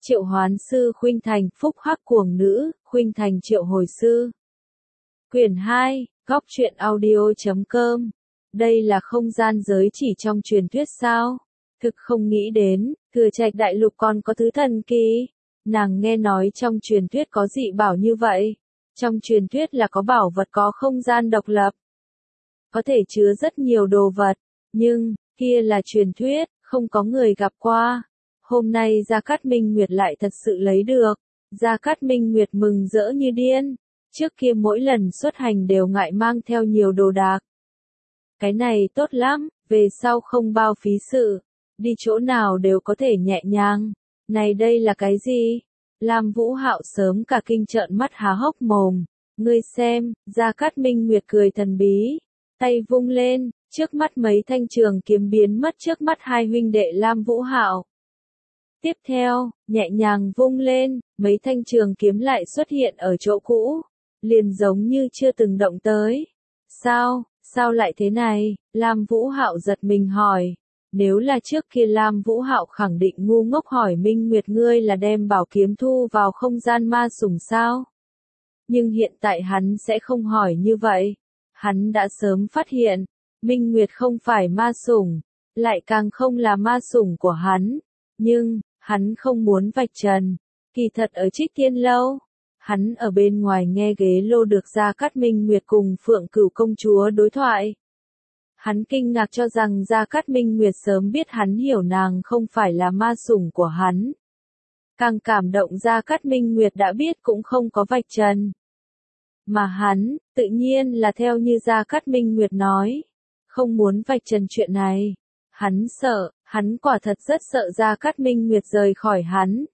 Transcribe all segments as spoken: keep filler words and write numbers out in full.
Triệu hoán sư khuynh thành, phúc hắc cuồng nữ, khuynh thành triệu hồi sư. Quyển hai, góc truyện audio.com. Đây là không gian giới chỉ trong truyền thuyết sao? Thực không nghĩ đến, Thừa Trạch đại lục còn có thứ thần kỳ. Nàng nghe nói trong truyền thuyết có dị bảo như vậy. Trong truyền thuyết là có bảo vật có không gian độc lập. Có thể chứa rất nhiều đồ vật, nhưng, kia là truyền thuyết, không có người gặp qua. Hôm nay Gia Cát Minh Nguyệt lại thật sự lấy được. Gia Cát Minh Nguyệt mừng rỡ như điên. Trước kia mỗi lần xuất hành đều ngại mang theo nhiều đồ đạc. Cái này tốt lắm, về sau không bao phí sự. Đi chỗ nào đều có thể nhẹ nhàng. Này đây là cái gì? Lam Vũ Hạo sớm cả kinh trợn mắt há hốc mồm. Ngươi xem, Gia Cát Minh Nguyệt cười thần bí. Tay vung lên, trước mắt mấy thanh trường kiếm biến mất trước mắt hai huynh đệ Lam Vũ Hạo. Tiếp theo, nhẹ nhàng vung lên, mấy thanh trường kiếm lại xuất hiện ở chỗ cũ, liền giống như chưa từng động tới. Sao, sao lại thế này? Lam Vũ Hạo giật mình hỏi. Nếu là trước kia Lam Vũ Hạo khẳng định ngu ngốc hỏi Minh Nguyệt ngươi là đem bảo kiếm thu vào không gian ma sủng sao? Nhưng hiện tại hắn sẽ không hỏi như vậy. Hắn đã sớm phát hiện, Minh Nguyệt không phải ma sủng, lại càng không là ma sủng của hắn. Nhưng, hắn không muốn vạch trần. Kỳ thật ở Trích Tiên Lâu, hắn ở bên ngoài nghe ghế lô được Gia Cát Minh Nguyệt cùng Phượng Cửu công chúa đối thoại. Hắn kinh ngạc cho rằng Gia Cát Minh Nguyệt sớm biết hắn hiểu nàng không phải là ma sủng của hắn. Càng cảm động Gia Cát Minh Nguyệt đã biết cũng không có vạch trần. Mà hắn, tự nhiên là theo như Gia Cát Minh Nguyệt nói, không muốn vạch trần chuyện này. Hắn sợ, hắn quả thật rất sợ Gia Cát Minh Nguyệt rời khỏi hắn.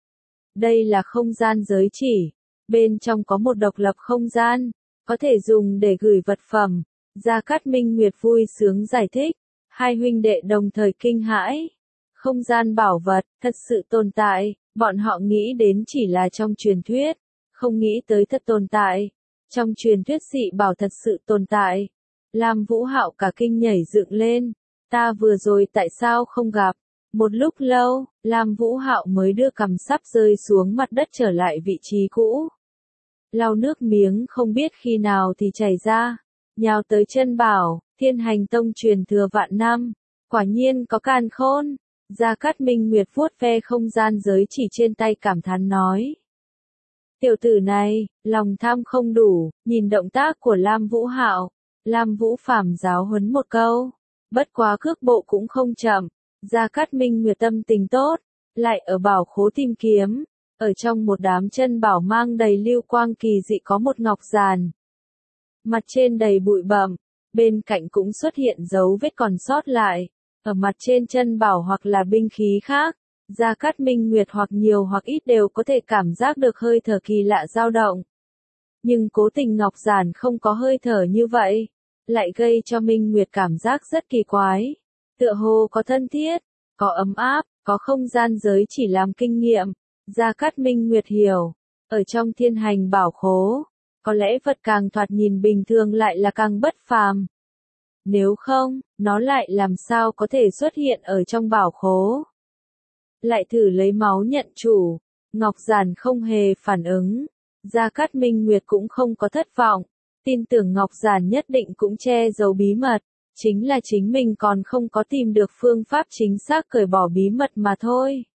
Đây là không gian giới chỉ, bên trong có một độc lập không gian, có thể dùng để gửi vật phẩm. Gia Cát Minh Nguyệt vui sướng giải thích, hai huynh đệ đồng thời kinh hãi. Không gian bảo vật, thật sự tồn tại, bọn họ nghĩ đến chỉ là trong truyền thuyết, không nghĩ tới thật tồn tại. Trong truyền thuyết dị bảo thật sự tồn tại. Lam Vũ Hạo cả kinh nhảy dựng lên. Ta vừa rồi tại sao không gặp? Một lúc lâu, Lam Vũ Hạo mới đưa cằm sắp rơi xuống mặt đất trở lại vị trí cũ. Lau nước miếng không biết khi nào thì chảy ra. Nhào tới chân bảo, Thiên Hành Tông truyền thừa vạn năm. Quả nhiên có càn khôn. Gia Cát Minh Nguyệt vuốt ve không gian giới chỉ trên tay cảm thán nói. Tiểu tử này, lòng tham không đủ, nhìn động tác của Lam Vũ Hạo. Lam Vũ Phàm giáo huấn một câu. Bất quá cước bộ cũng không chậm. Gia Cát Minh Nguyệt tâm tình tốt, lại ở bảo khố tìm kiếm. Ở trong một đám chân bảo mang đầy lưu quang kỳ dị có một ngọc giàn. Mặt trên đầy bụi bặm, bên cạnh cũng xuất hiện dấu vết còn sót lại. Ở mặt trên chân bảo hoặc là binh khí khác, Gia Cát Minh Nguyệt hoặc nhiều hoặc ít đều có thể cảm giác được hơi thở kỳ lạ dao động. Nhưng cố tình ngọc giản không có hơi thở như vậy, lại gây cho Minh Nguyệt cảm giác rất kỳ quái. Tựa hồ có thân thiết, có ấm áp, có không gian giới chỉ làm kinh nghiệm. Gia Cát Minh Nguyệt hiểu, ở trong thiên hành bảo khố, có lẽ vật càng thoạt nhìn bình thường lại là càng bất phàm. Nếu không, nó lại làm sao có thể xuất hiện ở trong bảo khố. Lại thử lấy máu nhận chủ, ngọc giản không hề phản ứng. Gia Cát Minh Nguyệt cũng không có thất vọng, tin tưởng ngọc giản nhất định cũng che giấu bí mật, chính là chính mình còn không có tìm được phương pháp chính xác cởi bỏ bí mật mà thôi.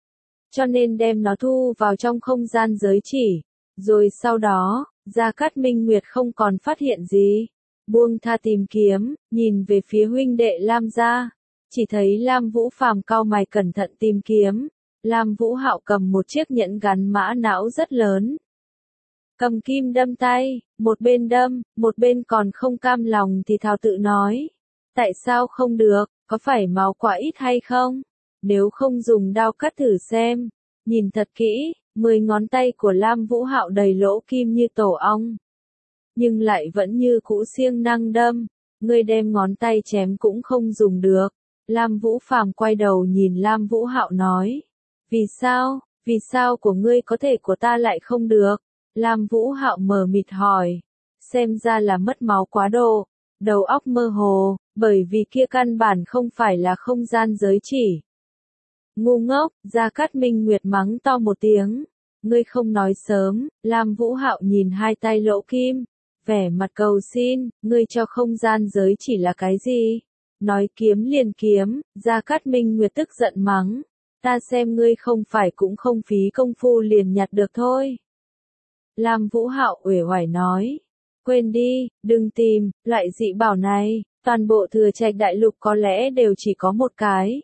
Cho nên đem nó thu vào trong không gian giới chỉ, rồi sau đó, Gia Cát Minh Nguyệt không còn phát hiện gì, buông tha tìm kiếm, nhìn về phía huynh đệ Lam gia, chỉ thấy Lam Vũ Phàm cau mày cẩn thận tìm kiếm, Lam Vũ Hạo cầm một chiếc nhẫn gắn mã não rất lớn. Cầm kim đâm tay, một bên đâm, một bên còn không cam lòng thì thào tự nói. Tại sao không được, có phải máu quá ít hay không? Nếu không dùng đao cắt thử xem. Nhìn thật kỹ, mười ngón tay của Lam Vũ Hạo đầy lỗ kim như tổ ong. Nhưng lại vẫn như cũ siêng năng đâm, ngươi đem ngón tay chém cũng không dùng được. Lam Vũ Phàm quay đầu nhìn Lam Vũ Hạo nói. Vì sao, vì sao của ngươi có thể của ta lại không được? Lam Vũ Hạo mờ mịt hỏi. Xem ra là mất máu quá độ, đầu óc mơ hồ, bởi vì kia căn bản không phải là không gian giới chỉ. Ngu ngốc, Gia Cát Minh Nguyệt mắng to một tiếng. Ngươi không nói sớm, Lam Vũ Hạo nhìn hai tay lỗ kim, vẻ mặt cầu xin, ngươi cho không gian giới chỉ là cái gì? Nói kiếm liền kiếm, Gia Cát Minh Nguyệt tức giận mắng. Ta xem ngươi không phải cũng không phí công phu liền nhặt được thôi. Lam Vũ Hạo uể oải nói. Quên đi, đừng tìm, loại dị bảo này, toàn bộ Thừa Trạch đại lục có lẽ đều chỉ có một cái.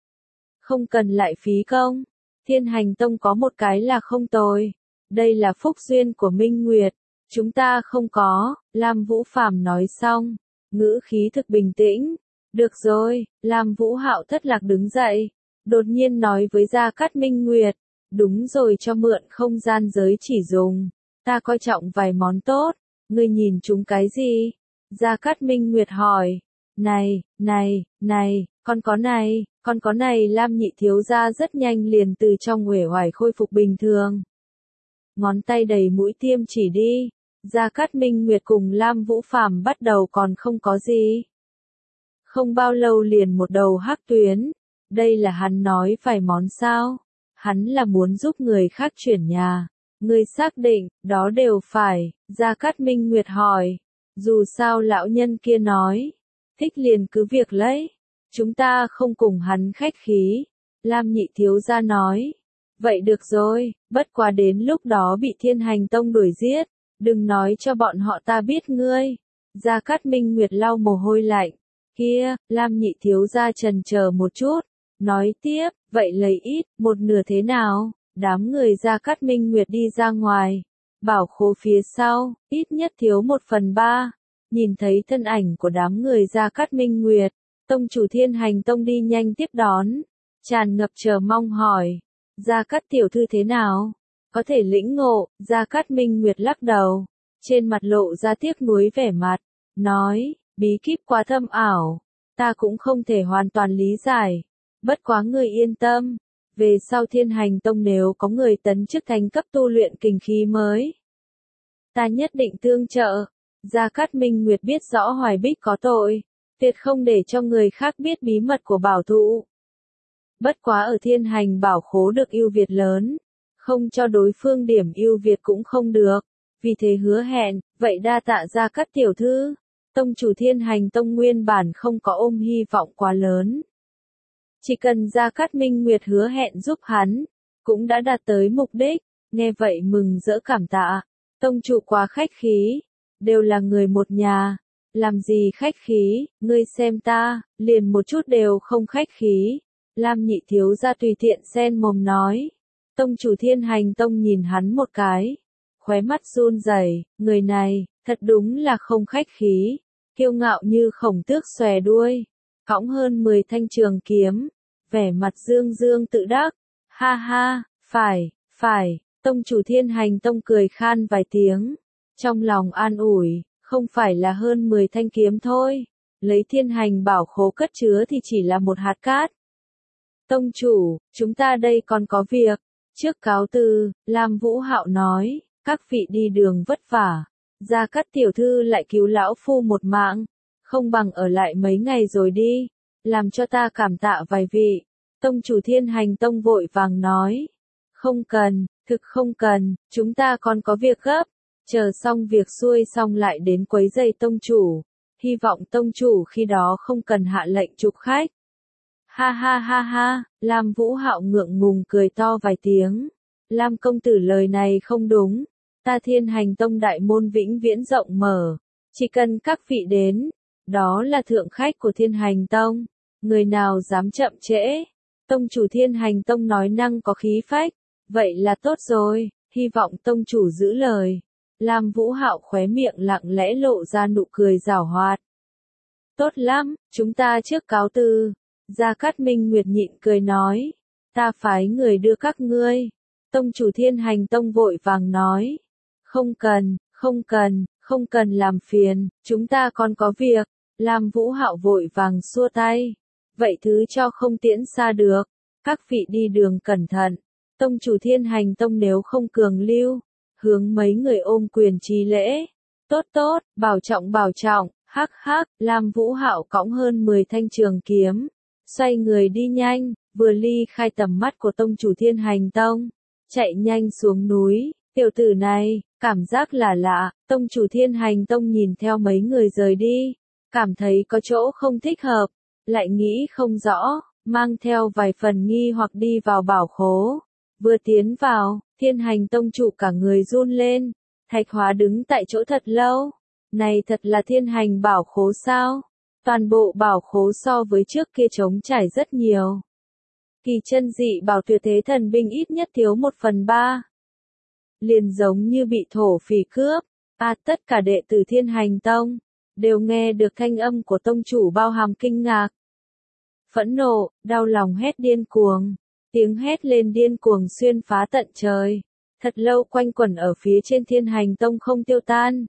Không cần lại phí công. Thiên Hành Tông có một cái là không tồi. Đây là phúc duyên của Minh Nguyệt. Chúng ta không có, Lam Vũ Phàm nói xong. Ngữ khí thực bình tĩnh. Được rồi, Lam Vũ Hạo thất lạc đứng dậy. Đột nhiên nói với Gia Cát Minh Nguyệt. Đúng rồi, cho mượn không gian giới chỉ dùng. Ta coi trọng vài món tốt. Ngươi nhìn chúng cái gì? Gia Cát Minh Nguyệt hỏi. Này, này, này, con có này, con có này. Lam nhị thiếu gia rất nhanh liền từ trong uể oải khôi phục bình thường. Ngón tay đầy mũi tiêm chỉ đi. Gia Cát Minh Nguyệt cùng Lam Vũ Phàm bắt đầu còn không có gì. Không bao lâu liền một đầu hắc tuyến. Đây là hắn nói vài món sao? Hắn là muốn giúp người khác chuyển nhà. Ngươi xác định, đó đều phải. Gia Cát Minh Nguyệt hỏi. Dù sao lão nhân kia nói. Thích liền cứ việc lấy. Chúng ta không cùng hắn khách khí. Lam nhị thiếu gia nói. Vậy được rồi, bất quá đến lúc đó bị Thiên Hành Tông đuổi giết. Đừng nói cho bọn họ ta biết ngươi. Gia Cát Minh Nguyệt lau mồ hôi lạnh. Kia, Lam nhị thiếu gia chần chờ một chút. Nói tiếp, vậy lấy ít, một nửa thế nào? Đám người Gia Cát Minh Nguyệt đi ra ngoài. Bảo khố phía sau, ít nhất thiếu một phần ba. Nhìn thấy thân ảnh của đám người Gia Cát Minh Nguyệt. Tông chủ Thiên Hành Tông đi nhanh tiếp đón. Tràn ngập chờ mong hỏi. Gia Cát tiểu thư thế nào? Có thể lĩnh ngộ, Gia Cát Minh Nguyệt lắc đầu. Trên mặt lộ ra tiếc nuối vẻ mặt. Nói, bí kíp quá thâm ảo. Ta cũng không thể hoàn toàn lý giải. Bất quá người yên tâm. Về sau Thiên Hành Tông nếu có người tấn chức thành cấp tu luyện kình khí mới. Ta nhất định tương trợ. Gia Cát Minh Nguyệt biết rõ Hoài Bích có tội. Tuyệt không để cho người khác biết bí mật của bảo thụ. Bất quá ở Thiên Hành bảo khố được ưu việt lớn. Không cho đối phương điểm ưu việt cũng không được. Vì thế hứa hẹn, vậy đa tạ Gia Cát tiểu thư. Tông chủ Thiên Hành Tông nguyên bản không có ôm hy vọng quá lớn. Chỉ cần Gia Cát Minh Nguyệt hứa hẹn giúp hắn, cũng đã đạt tới mục đích. Nghe vậy mừng rỡ cảm tạ. Tông chủ quá khách khí. Đều là người một nhà. Làm gì khách khí, ngươi xem ta, liền một chút đều không khách khí. Lam nhị thiếu gia tùy tiện xen mồm nói. Tông chủ Thiên Hành Tông nhìn hắn một cái. Khóe mắt run rẩy, người này, thật đúng là không khách khí. Kiêu ngạo như khổng tước xòe đuôi. Cõng hơn mười thanh trường kiếm. Vẻ mặt dương dương tự đắc. Ha ha, phải, phải, tông chủ Thiên Hành Tông cười khan vài tiếng. Trong lòng an ủi, không phải là hơn mười thanh kiếm thôi. Lấy Thiên Hành bảo khố cất chứa thì chỉ là một hạt cát. Tông chủ, chúng ta đây còn có việc. Trước cáo từ, Lam Vũ Hạo nói, các vị đi đường vất vả. Gia Cát tiểu thư lại cứu lão phu một mạng. Không bằng ở lại mấy ngày rồi đi. Làm cho ta cảm tạ vài vị. Tông chủ Thiên Hành Tông vội vàng nói. Không cần, thực không cần, chúng ta còn có việc gấp. Chờ xong việc xuôi xong lại đến quấy rầy tông chủ. Hy vọng tông chủ khi đó không cần hạ lệnh trục khách. Ha ha ha ha, Lam Vũ Hạo ngượng ngùng cười to vài tiếng. Lam công tử lời này không đúng. Ta Thiên Hành Tông đại môn vĩnh viễn rộng mở. Chỉ cần các vị đến. Đó là thượng khách của Thiên Hành Tông. Người nào dám chậm trễ. Tông chủ Thiên Hành Tông nói năng có khí phách. Vậy là tốt rồi, hy vọng tông chủ giữ lời. Lam Vũ Hạo khóe miệng lặng lẽ lộ ra nụ cười giảo hoạt. Tốt lắm, chúng ta trước cáo từ. Gia Cát Minh Nguyệt nhịn cười nói. Ta phái người đưa các ngươi. Tông chủ Thiên Hành Tông vội vàng nói. Không cần, không cần, không cần làm phiền, chúng ta còn có việc. Lam Vũ Hạo vội vàng xua tay. Vậy thứ cho không tiễn xa được. Các vị đi đường cẩn thận. Tông chủ Thiên Hành Tông nếu không cường lưu. Hướng mấy người ôm quyền trí lễ. Tốt tốt, bảo trọng bảo trọng, hắc hắc, Lam Vũ Hạo cõng hơn mười thanh trường kiếm. xoay người đi nhanh, vừa ly khai tầm mắt của tông chủ Thiên Hành Tông, chạy nhanh xuống núi. Tiểu tử này, cảm giác là lạ, tông chủ Thiên Hành Tông nhìn theo mấy người rời đi, cảm thấy có chỗ không thích hợp, lại nghĩ không rõ, mang theo vài phần nghi hoặc đi vào bảo khố. Vừa tiến vào, Thiên Hành Tông chủ cả người run lên, Thạch Hóa đứng tại chỗ thật lâu. Này thật là Thiên Hành bảo khố sao? Toàn bộ bảo khố so với trước kia trống trải rất nhiều. Kỳ chân dị bảo tuyệt thế thần binh ít nhất thiếu một phần ba. Liền giống như bị thổ phỉ cướp. À, tất cả đệ tử Thiên Hành Tông đều nghe được thanh âm của tông chủ bao hàm kinh ngạc, phẫn nộ, đau lòng hét điên cuồng. Tiếng hét lên điên cuồng xuyên phá tận trời, thật lâu quanh quẩn ở phía trên Thiên Hành Tông không tiêu tan.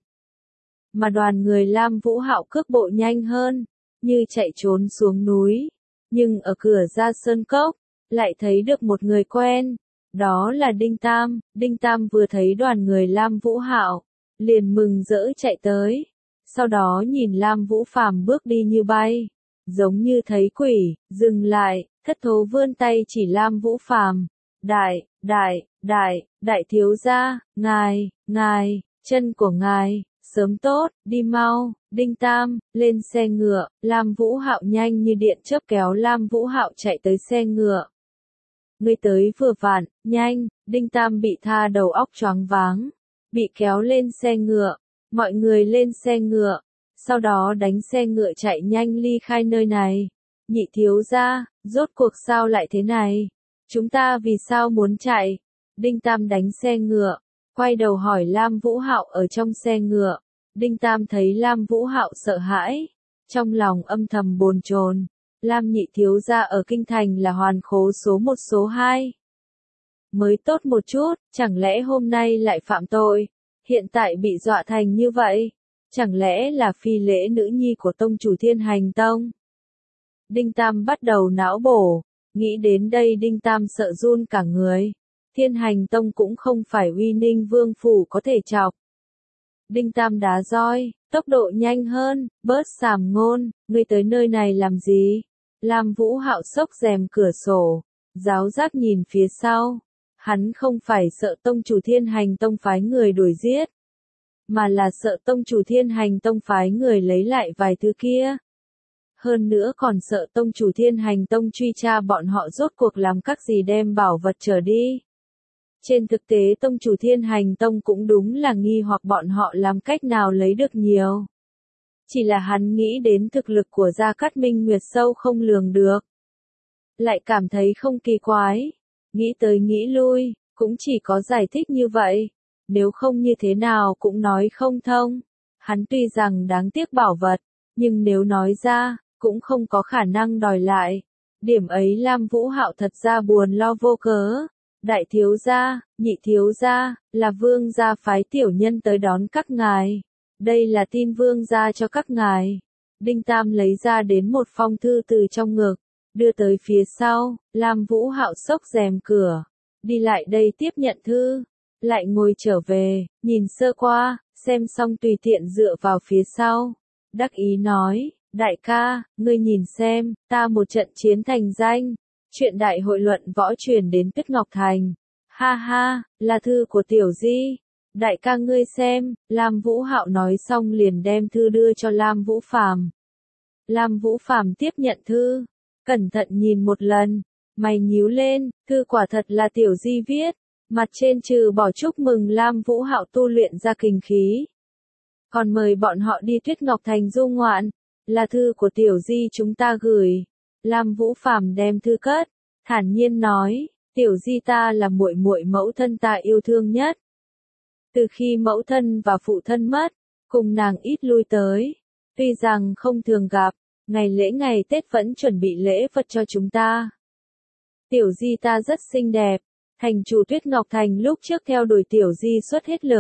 Mà đoàn người Lam Vũ Hạo cước bộ nhanh hơn, như chạy trốn xuống núi, nhưng ở cửa ra sơn cốc, lại thấy được một người quen, đó là Đinh Tam. Đinh Tam vừa thấy đoàn người Lam Vũ Hạo, liền mừng rỡ chạy tới, sau đó nhìn Lam Vũ Phàm bước đi như bay, giống như thấy quỷ, dừng lại, thất thố vươn tay chỉ Lam Vũ Phàm, đại, đại, đại, đại thiếu gia, ngài, ngài, chân của ngài, sớm tốt, đi mau. Đinh Tam, lên xe ngựa. Lam Vũ Hạo nhanh như điện chớp kéo Lam Vũ Hạo chạy tới xe ngựa. Ngươi tới vừa vặn, nhanh. Đinh Tam bị tha đầu óc choáng váng, bị kéo lên xe ngựa. Mọi người lên xe ngựa, sau đó đánh xe ngựa chạy nhanh ly khai nơi này. Nhị thiếu gia, rốt cuộc sao lại thế này? Chúng ta vì sao muốn chạy? Đinh Tam đánh xe ngựa, quay đầu hỏi Lam Vũ Hạo ở trong xe ngựa. Đinh Tam thấy Lam Vũ Hạo sợ hãi, trong lòng âm thầm bồn chồn. Lam nhị thiếu gia ở kinh thành là hoàn khố số một số hai. Mới tốt một chút, chẳng lẽ hôm nay lại phạm tội, hiện tại bị dọa thành như vậy? Chẳng lẽ là phi lễ nữ nhi của tông chủ Thiên Hành Tông? Đinh Tam bắt đầu não bổ, nghĩ đến đây Đinh Tam sợ run cả người. Thiên Hành Tông cũng không phải Uy Ninh Vương phủ có thể chọc. Đinh Tam đá roi, tốc độ nhanh hơn, bớt sàm ngôn, ngươi tới nơi này làm gì? Lam Vũ Hạo xốc rèm cửa sổ, giáo giác nhìn phía sau. Hắn không phải sợ tông chủ Thiên Hành Tông phái người đuổi giết, mà là sợ tông chủ Thiên Hành Tông phái người lấy lại vài thứ kia. Hơn nữa còn sợ tông chủ Thiên Hành Tông truy tra bọn họ rốt cuộc làm các gì đem bảo vật trở đi. Trên thực tế tông chủ Thiên Hành Tông cũng đúng là nghi hoặc bọn họ làm cách nào lấy được nhiều. Chỉ là hắn nghĩ đến thực lực của Gia Cát Minh Nguyệt sâu không lường được. Lại cảm thấy không kỳ quái. Nghĩ tới nghĩ lui, cũng chỉ có giải thích như vậy. Nếu không như thế nào cũng nói không thông. Hắn tuy rằng đáng tiếc bảo vật, nhưng nếu nói ra, cũng không có khả năng đòi lại. Điểm ấy Lam Vũ Hạo thật ra buồn lo vô cớ. Đại thiếu gia, nhị thiếu gia, là vương gia phái tiểu nhân tới đón các ngài. Đây là tin vương gia cho các ngài. Đinh Tam lấy ra đến một phong thư từ trong ngực, đưa tới phía sau. Lam Vũ Hạo xốc rèm cửa, đi lại đây tiếp nhận thư, lại ngồi trở về, nhìn sơ qua, xem xong tùy tiện dựa vào phía sau. Đắc ý nói, đại ca, ngươi nhìn xem, ta một trận chiến thành danh. Chuyện đại hội luận võ truyền đến Tuyết Ngọc Thành. Ha ha, là thư của Tiểu Di. Đại ca ngươi xem. Lam Vũ Hạo nói xong liền đem thư đưa cho Lam Vũ Phàm. Lam Vũ Phàm tiếp nhận thư, cẩn thận nhìn một lần, mày nhíu lên, thư quả thật là Tiểu Di viết, mặt trên trừ bỏ chúc mừng Lam Vũ Hạo tu luyện ra kình khí, còn mời bọn họ đi Tuyết Ngọc Thành du ngoạn, là thư của Tiểu Di chúng ta gửi. Lam Vũ Phàm đem thư cất, thản nhiên nói, Tiểu Di ta là muội muội mẫu thân ta yêu thương nhất. Từ khi mẫu thân và phụ thân mất, cùng nàng ít lui tới, tuy rằng không thường gặp, ngày lễ ngày Tết vẫn chuẩn bị lễ vật cho chúng ta. Tiểu Di ta rất xinh đẹp, thành chủ Tuyết Ngọc Thành lúc trước theo đuổi Tiểu Di xuất hết lực.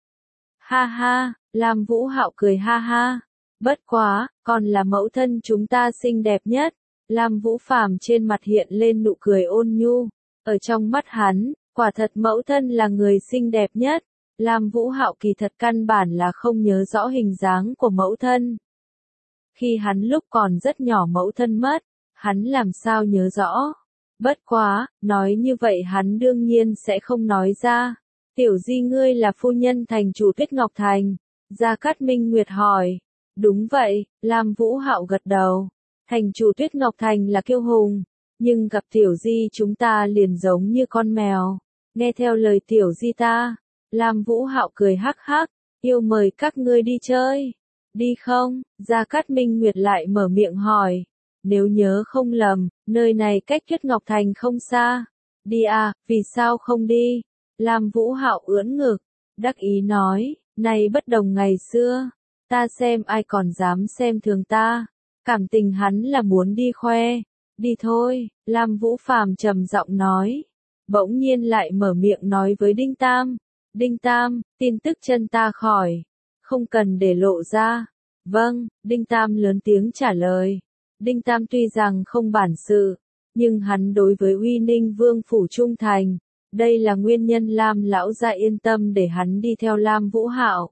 Ha ha, Lam Vũ Hạo cười ha ha, bất quá, còn là mẫu thân chúng ta xinh đẹp nhất. Lam Vũ Phàm trên mặt hiện lên nụ cười ôn nhu, ở trong mắt hắn, quả thật mẫu thân là người xinh đẹp nhất. Lam Vũ Hạo kỳ thật căn bản là không nhớ rõ hình dáng của mẫu thân. Khi hắn lúc còn rất nhỏ mẫu thân mất, hắn làm sao nhớ rõ. Bất quá, nói như vậy hắn đương nhiên sẽ không nói ra. Tiểu Di ngươi là phu nhân thành chủ Tuyết Ngọc Thành. Gia Cát Minh Nguyệt hỏi. Đúng vậy, Lam Vũ Hạo gật đầu. Thành chủ Tuyết Ngọc Thành là kiêu hùng, nhưng gặp Tiểu Di chúng ta liền giống như con mèo. Nghe theo lời Tiểu Di ta. Lam Vũ Hạo cười hắc hắc, yêu mời các ngươi đi chơi. Đi không? Gia Cát Minh Nguyệt lại mở miệng hỏi. Nếu nhớ không lầm, nơi này cách Tuyết Ngọc Thành không xa. Đi à, vì sao không đi? Lam Vũ Hạo ưỡn ngực, đắc ý nói, này bất đồng ngày xưa, ta xem ai còn dám xem thường ta. Cảm tình hắn là muốn đi khoe. Đi thôi, Lam Vũ Phàm trầm giọng nói. Bỗng nhiên lại mở miệng nói với Đinh Tam. Đinh Tam, tin tức chân ta khỏi. Không cần để lộ ra. Vâng, Đinh Tam lớn tiếng trả lời. Đinh Tam tuy rằng không bản sự, nhưng hắn đối với Uy Ninh Vương phủ trung thành. Đây là nguyên nhân Lam lão gia yên tâm để hắn đi theo Lam Vũ Hạo.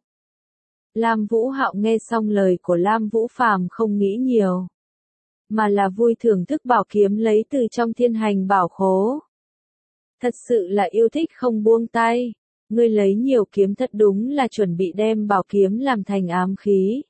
Lam Vũ Hạo nghe xong lời của Lam Vũ Phàm không nghĩ nhiều, mà là vui thưởng thức bảo kiếm lấy từ trong thiên hành bảo khố. Thật sự là yêu thích không buông tay. Ngươi lấy nhiều kiếm thật đúng là chuẩn bị đem bảo kiếm làm thành ám khí.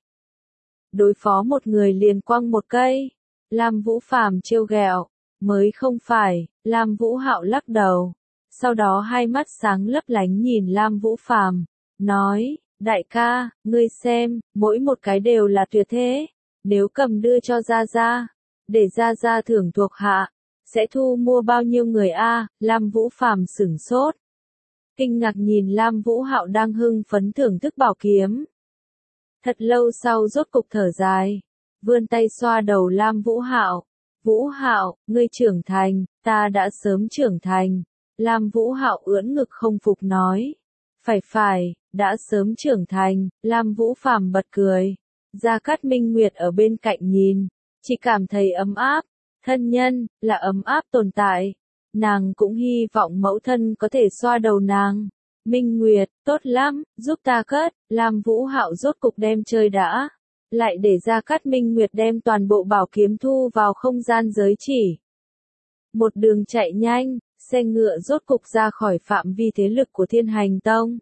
Đối phó một người liền quăng một cây. Lam Vũ Phàm trêu ghẹo. Mới không phải, Lam Vũ Hạo lắc đầu. Sau đó hai mắt sáng lấp lánh nhìn Lam Vũ Phàm, nói, đại ca, ngươi xem, mỗi một cái đều là tuyệt thế. Nếu cầm đưa cho Gia Gia, để Gia Gia thưởng thuộc hạ, sẽ thu mua bao nhiêu người a? Lam Vũ Phàm sửng sốt. Kinh ngạc nhìn Lam Vũ Hạo đang hưng phấn thưởng thức bảo kiếm. Thật lâu sau rốt cục thở dài, vươn tay xoa đầu Lam Vũ Hạo. Vũ Hạo, ngươi trưởng thành, ta đã sớm trưởng thành. Lam Vũ Hạo ưỡn ngực không phục nói. Phải phải, đã sớm trưởng thành. Lam Vũ Phàm bật cười. Gia Cát Minh Nguyệt ở bên cạnh nhìn, chỉ cảm thấy ấm áp. Thân nhân, là ấm áp tồn tại. Nàng cũng hy vọng mẫu thân có thể xoa đầu nàng. Minh Nguyệt, tốt lắm, giúp ta cất. Lam Vũ Hạo rốt cục đem chơi đã. Lại để Gia Cát Minh Nguyệt đem toàn bộ bảo kiếm thu vào không gian giới chỉ. Một đường chạy nhanh, xe ngựa rốt cục ra khỏi phạm vi thế lực của Thiên Hành Tông.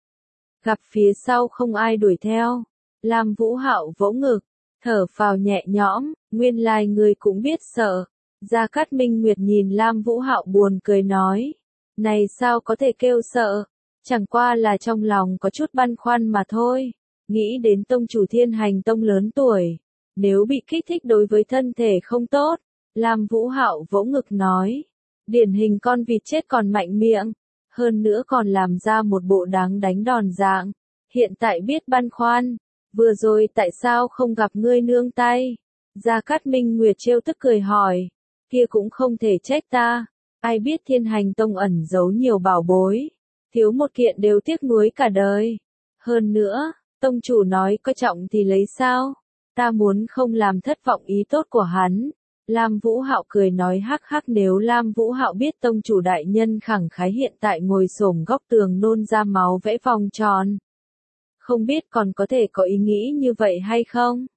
Gặp phía sau không ai đuổi theo. Lam Vũ Hạo vỗ ngực, thở phào nhẹ nhõm, nguyên lai người cũng biết sợ. Gia Cát Minh Nguyệt nhìn Lam Vũ Hạo buồn cười nói. Này sao có thể kêu sợ, chẳng qua là trong lòng có chút băn khoăn mà thôi. Nghĩ đến tông chủ Thiên Hành Tông lớn tuổi, nếu bị kích thích đối với thân thể không tốt. Lam Vũ Hạo vỗ ngực nói. Điển hình con vịt chết còn mạnh miệng, hơn nữa còn làm ra một bộ đáng đánh đòn dạng. Hiện tại biết băn khoăn, vừa rồi tại sao không gặp ngươi nương tay? Gia Cát Minh Nguyệt trêu tức cười hỏi. Kia cũng không thể trách ta, ai biết Thiên Hành Tông ẩn giấu nhiều bảo bối, thiếu một kiện đều tiếc nuối cả đời. Hơn nữa, tông chủ nói có trọng thì lấy sao? Ta muốn không làm thất vọng ý tốt của hắn. Lam Vũ Hạo cười nói hắc hắc, nếu Lam Vũ Hạo biết tông chủ đại nhân khẳng khái hiện tại ngồi xổm góc tường nôn ra máu vẽ vòng tròn, không biết còn có thể có ý nghĩ như vậy hay không?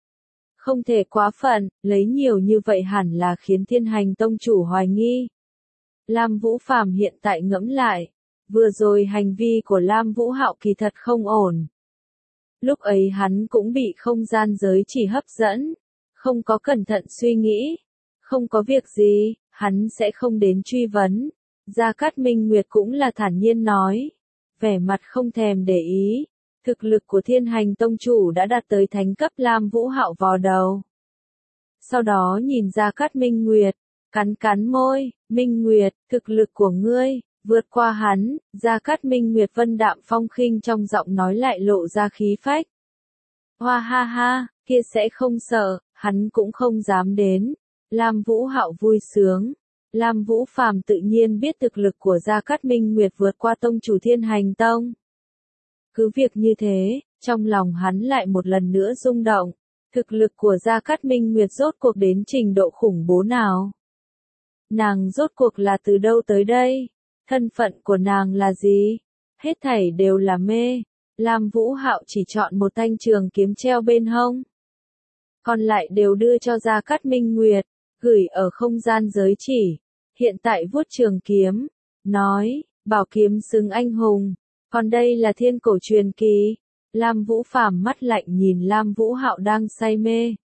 Không thể quá phận, lấy nhiều như vậy hẳn là khiến Thiên Hành Tông chủ hoài nghi. Lam Vũ Phàm hiện tại ngẫm lại, vừa rồi hành vi của Lam Vũ Hạo kỳ thật không ổn. Lúc ấy hắn cũng bị không gian giới chỉ hấp dẫn, không có cẩn thận suy nghĩ, không có việc gì, hắn sẽ không đến truy vấn. Gia Cát Minh Nguyệt cũng là thản nhiên nói, vẻ mặt không thèm để ý. Thực lực của Thiên Hành Tông chủ đã đạt tới thánh cấp. Lam Vũ Hạo vò đầu. Sau đó nhìn Gia Cát Minh Nguyệt, cắn cắn môi, Minh Nguyệt, thực lực của ngươi, vượt qua hắn. Gia Cát Minh Nguyệt vân đạm phong khinh trong giọng nói lại lộ ra khí phách. Hoa ha ha, kia sẽ không sợ, hắn cũng không dám đến. Lam Vũ Hạo vui sướng. Lam Vũ Phàm tự nhiên biết thực lực của Gia Cát Minh Nguyệt vượt qua tông chủ Thiên Hành Tông. Cứ việc như thế, trong lòng hắn lại một lần nữa rung động. Thực lực của Gia Cát Minh Nguyệt rốt cuộc đến trình độ khủng bố nào? Nàng rốt cuộc là từ đâu tới đây? Thân phận của nàng là gì? Hết thảy đều là mê. Lam Vũ Hạo chỉ chọn một thanh trường kiếm treo bên hông, còn lại đều đưa cho Gia Cát Minh Nguyệt, gửi ở không gian giới chỉ, hiện tại vuốt trường kiếm, nói, bảo kiếm xứng anh hùng, còn đây là thiên cổ truyền kỳ. Lam Vũ Phàm mắt lạnh nhìn Lam Vũ Hạo đang say mê.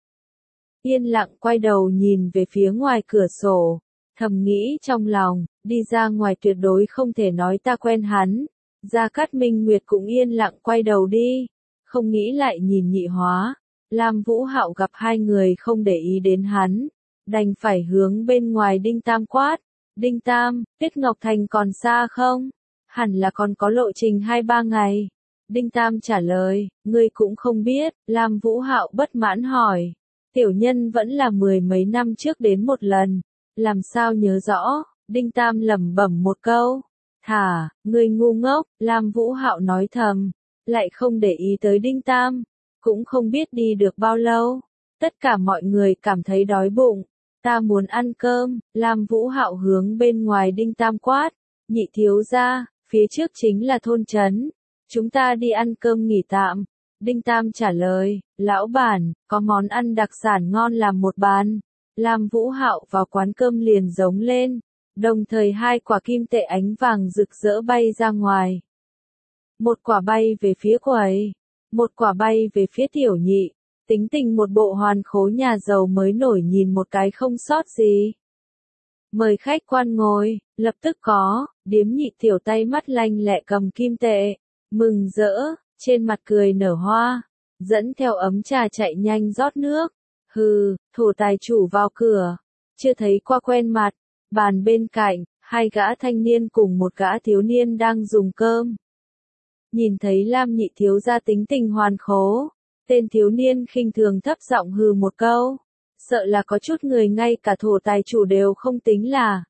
Yên lặng quay đầu nhìn về phía ngoài cửa sổ, thầm nghĩ trong lòng, đi ra ngoài tuyệt đối không thể nói ta quen hắn. Gia Cát Minh Nguyệt cũng yên lặng quay đầu đi, không nghĩ lại nhìn Nhị Hóa. Lam Vũ Hạo gặp hai người không để ý đến hắn, đành phải hướng bên ngoài Đinh Tam quát. Đinh Tam, Tiết Ngọc Thành còn xa không? Hẳn là còn có lộ trình hai ba ngày. Đinh Tam trả lời, ngươi cũng không biết. Lam Vũ Hạo bất mãn hỏi. Tiểu nhân vẫn là mười mấy năm trước đến một lần, làm sao nhớ rõ? Đinh Tam lẩm bẩm một câu. Thả, ngươi ngu ngốc. Lam Vũ Hạo nói thầm, lại không để ý tới Đinh Tam. Cũng không biết đi được bao lâu, tất cả mọi người cảm thấy đói bụng. Ta muốn ăn cơm. Lam Vũ Hạo hướng bên ngoài Đinh Tam quát. Nhị thiếu gia, phía trước chính là thôn trấn, chúng ta đi ăn cơm nghỉ tạm. Đinh Tam trả lời, lão bản, có món ăn đặc sản ngon làm một bàn. Lam Vũ Hạo vào quán cơm liền giống lên, đồng thời hai quả kim tệ ánh vàng rực rỡ bay ra ngoài. Một quả bay về phía quầy, một quả bay về phía Tiểu Nhị, tính tình một bộ hoàn khố nhà giàu mới nổi nhìn một cái không sót gì. Mời khách quan ngồi, lập tức có, Điếm Nhị tiểu tay mắt lanh lẹ cầm kim tệ, mừng rỡ, trên mặt cười nở hoa, dẫn theo ấm trà chạy nhanh rót nước. Hừ, thổ tài chủ vào cửa, chưa thấy qua quen mặt. Bàn bên cạnh, hai gã thanh niên cùng một gã thiếu niên đang dùng cơm. Nhìn thấy Lam Nhị thiếu gia tính tình hoàn khố, tên thiếu niên khinh thường thấp giọng hừ một câu, sợ là có chút người ngay cả thổ tài chủ đều không tính là.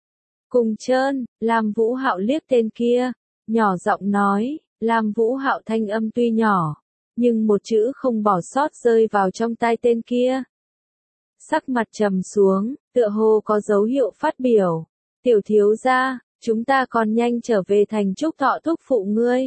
Cùng trơn, Lam Vũ Hạo liếc tên kia, nhỏ giọng nói. Lam Vũ Hạo thanh âm tuy nhỏ, nhưng một chữ không bỏ sót rơi vào trong tai tên kia. Sắc mặt trầm xuống, tựa hồ có dấu hiệu phát biểu. Tiểu thiếu gia, chúng ta còn nhanh trở về thành Trúc Thọ thúc phụ ngươi.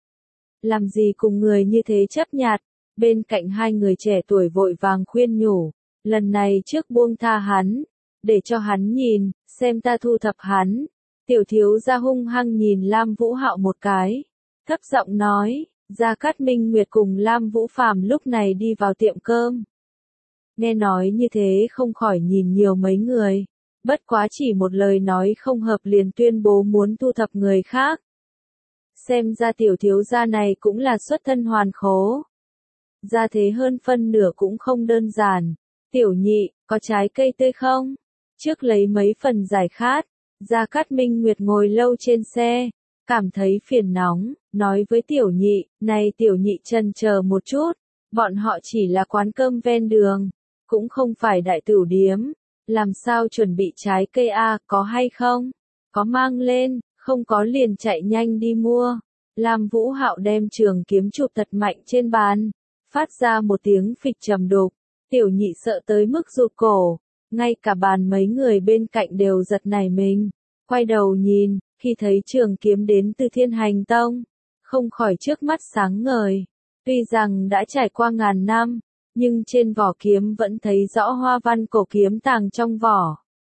Làm gì cùng người như thế chấp nhặt? Bên cạnh hai người trẻ tuổi vội vàng khuyên nhủ, lần này trước buông tha hắn, để cho hắn nhìn, xem ta thu thập hắn. Tiểu thiếu gia hung hăng nhìn Lam Vũ Hạo một cái, thấp giọng nói. Gia Cát Minh Nguyệt cùng Lam Vũ Phàm lúc này đi vào tiệm cơm. Nghe nói như thế không khỏi nhìn nhiều mấy người, bất quá chỉ một lời nói không hợp liền tuyên bố muốn thu thập người khác. Xem ra tiểu thiếu gia này cũng là xuất thân hoàn khố. Gia thế hơn phân nửa cũng không đơn giản. Tiểu Nhị, có trái cây tươi không? Trước lấy mấy phần giải khát. Gia Cát Minh Nguyệt ngồi lâu trên xe, cảm thấy phiền nóng, nói với Tiểu Nhị, này Tiểu Nhị chần chờ một chút, bọn họ chỉ là quán cơm ven đường, cũng không phải đại tửu điếm, làm sao chuẩn bị trái cây a, có hay không? Có mang lên, không có liền chạy nhanh đi mua. Lam Vũ Hạo đem trường kiếm chụp thật mạnh trên bàn, phát ra một tiếng phịch trầm đục. Tiểu Nhị sợ tới mức rụt cổ, ngay cả bàn mấy người bên cạnh đều giật nảy mình, quay đầu nhìn, khi thấy trường kiếm đến từ Thiên Hành Tông, không khỏi trước mắt sáng ngời. Tuy rằng đã trải qua ngàn năm, nhưng trên vỏ kiếm vẫn thấy rõ hoa văn cổ kiếm tàng trong vỏ.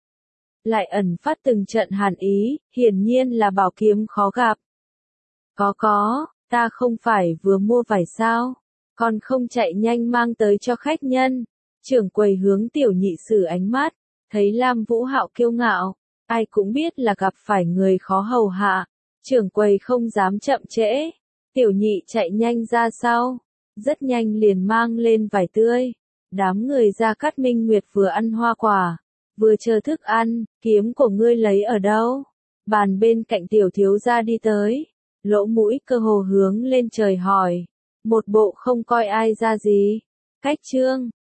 Lại ẩn phát từng trận hàn ý, hiển nhiên là bảo kiếm khó gặp. Có có, ta không phải vừa mua vải sao, còn không chạy nhanh mang tới cho khách nhân. Trưởng quầy hướng Tiểu Nhị sử ánh mắt, thấy Lam Vũ Hạo kiêu ngạo, ai cũng biết là gặp phải người khó hầu hạ. Trưởng quầy không dám chậm trễ, Tiểu Nhị chạy nhanh ra sau, rất nhanh liền mang lên vải tươi. Đám người Gia Cát Minh Nguyệt vừa ăn hoa quả, vừa chờ thức ăn. Kiếm của ngươi lấy ở đâu? Bàn bên cạnh tiểu thiếu gia đi tới, lỗ mũi cơ hồ hướng lên trời hỏi, một bộ không coi ai ra gì. Cách chương